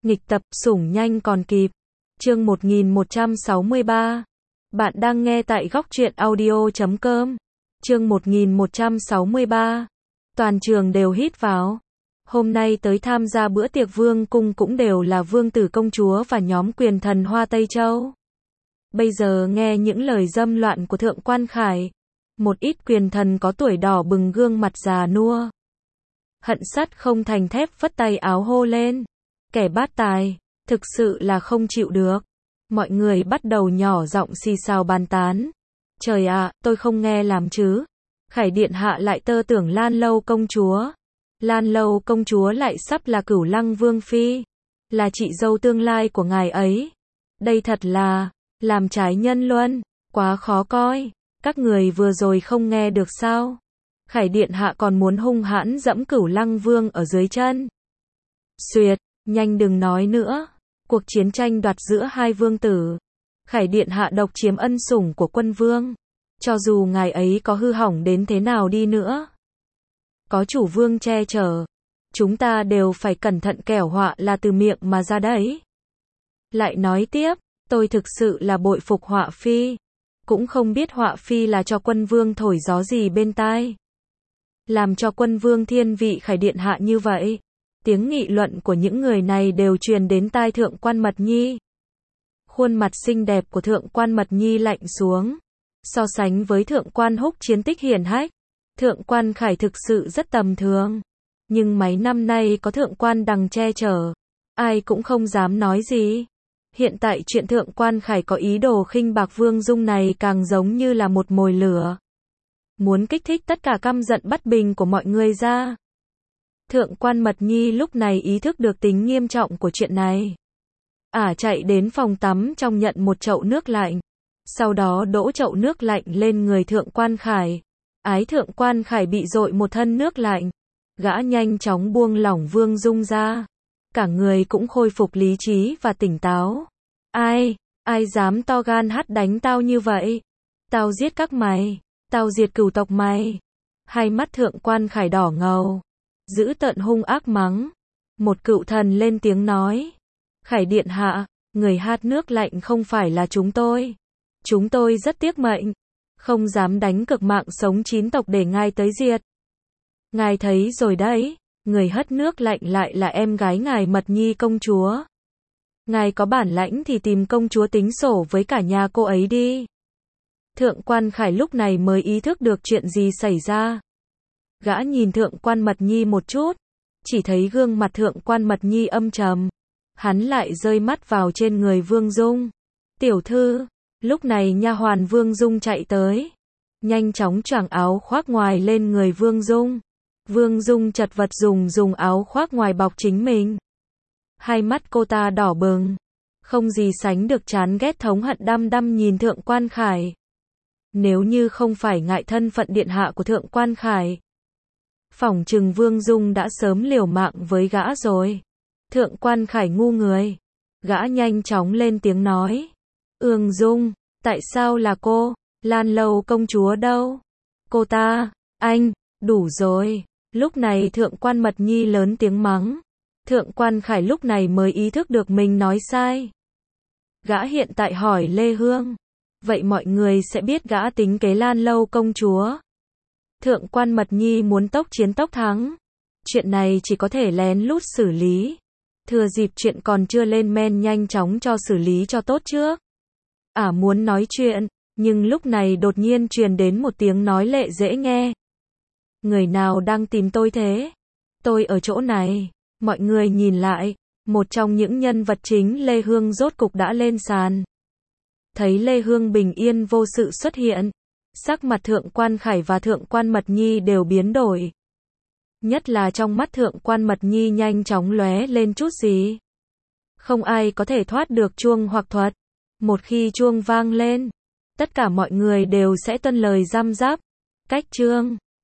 Nghịch tập, sủng nhanh còn kịp. Chương 1163. Bạn đang nghe tại góc truyện audio.com. Chương 1163. Toàn trường đều hít vào. Hôm nay tới tham gia bữa tiệc vương cung cũng đều là vương tử công chúa và nhóm quyền thần Hoa Tây Châu. Bây giờ nghe những lời dâm loạn của Thượng Quan Khải, một ít quyền thần có tuổi đỏ bừng gương mặt già nua. Hận sắt không thành thép vất tay áo hô lên. Kẻ bát tài, thực sự là không chịu được. Mọi người bắt đầu nhỏ giọng xì xào bàn tán. Trời ạ, tôi không nghe làm chứ. Khải điện hạ lại tơ tưởng Lan Lâu công chúa. Lan Lâu công chúa lại sắp là Cửu Lăng Vương Phi. Là chị dâu tương lai của ngài ấy. Đây thật là, làm trái nhân luân, quá khó coi. Các người vừa rồi không nghe được sao? Khải điện hạ còn muốn hung hãn dẫm Cửu Lăng Vương ở dưới chân. Xuyệt, nhanh đừng nói nữa. Cuộc chiến tranh đoạt giữa hai vương tử. Khải điện hạ độc chiếm ân sủng của quân vương. Cho dù ngài ấy có hư hỏng đến thế nào đi nữa, có chủ vương che chở, chúng ta đều phải cẩn thận, kẻo họa là từ miệng mà ra đấy. Lại nói tiếp, tôi thực sự là bội phục Họa Phi. Cũng không biết Họa Phi là cho quân vương thổi gió gì bên tai, làm cho quân vương thiên vị Khải điện hạ như vậy. Tiếng nghị luận của những người này đều truyền đến tai Thượng Quan Mật Nhi. Khuôn mặt xinh đẹp của Thượng Quan Mật Nhi lạnh xuống. So sánh với Thượng Quan Húc chiến tích hiển hách, Thượng Quan Khải thực sự rất tầm thường. Nhưng mấy năm nay có Thượng Quan Đằng che chở, ai cũng không dám nói gì. Hiện tại chuyện Thượng Quan Khải có ý đồ khinh bạc Vương Dung này càng giống như là một mồi lửa, muốn kích thích tất cả căm giận bất bình của mọi người ra. Thượng Quan Mật Nhi lúc này ý thức được tính nghiêm trọng của chuyện này. Chạy đến phòng tắm trong nhận một chậu nước lạnh. Sau đó đổ chậu nước lạnh lên người Thượng Quan Khải. Thượng Quan Khải bị dội một thân nước lạnh. Gã nhanh chóng buông lỏng Vương Dung ra. Cả người cũng khôi phục lý trí và tỉnh táo. Ai dám to gan hắt đánh tao như vậy? Tao giết các mày. Tao diệt cửu tộc mày. Hai mắt Thượng Quan Khải đỏ ngầu, dữ tợn hung ác mắng. Một cựu thần lên tiếng nói. Khải điện hạ, người hát nước lạnh không phải là chúng tôi. Chúng tôi rất tiếc mệnh, không dám đánh cực mạng sống 9 tộc để ngài tới diệt. Ngài thấy rồi đấy, người hất nước lạnh lại là em gái ngài Mật Nhi công chúa. Ngài có bản lãnh thì tìm công chúa tính sổ với cả nhà cô ấy đi. Thượng Quan Khải lúc này mới ý thức được chuyện gì xảy ra. Gã nhìn Thượng Quan Mật Nhi một chút, chỉ thấy gương mặt Thượng Quan Mật Nhi âm trầm. Hắn lại rơi mắt vào trên người Vương Dung. Tiểu thư. Lúc này nha hoàn Vương Dung chạy tới, nhanh chóng choàng áo khoác ngoài lên người Vương Dung. Vương Dung chật vật dùng áo khoác ngoài bọc chính mình. Hai mắt cô ta đỏ bừng, không gì sánh được chán ghét thống hận đăm đăm nhìn Thượng Quan Khải. Nếu như không phải ngại thân phận điện hạ của Thượng Quan Khải, phỏng chừng Vương Dung đã sớm liều mạng với gã rồi. Thượng Quan Khải ngu người. Gã nhanh chóng lên tiếng nói. Ương Dung, tại sao là cô? Lan Lâu công chúa đâu? Cô ta, anh, đủ rồi. Lúc này Thượng Quan Mật Nhi lớn tiếng mắng. Thượng Quan Khải lúc này mới ý thức được mình nói sai. Gã hiện tại hỏi Lê Hương. Vậy mọi người sẽ biết gã tính kế Lan Lâu công chúa. Thượng Quan Mật Nhi muốn tốc chiến tốc thắng. Chuyện này chỉ có thể lén lút xử lý. Thừa dịp chuyện còn chưa lên men nhanh chóng cho xử lý cho tốt trước. Muốn nói chuyện, nhưng lúc này đột nhiên truyền đến một tiếng nói lệ dễ nghe. Người nào đang tìm tôi thế? Tôi ở chỗ này. Mọi người nhìn lại, một trong những nhân vật chính Lê Hương rốt cục đã lên sàn. Thấy Lê Hương bình yên vô sự xuất hiện, sắc mặt Thượng Quan Khải và Thượng Quan Mật Nhi đều biến đổi. Nhất là trong mắt Thượng Quan Mật Nhi nhanh chóng lóe lên chút gì. Không ai có thể thoát được chuông hoặc thuật. Một khi chuông vang lên, tất cả mọi người đều sẽ tuân lời giam giáp. Cách chương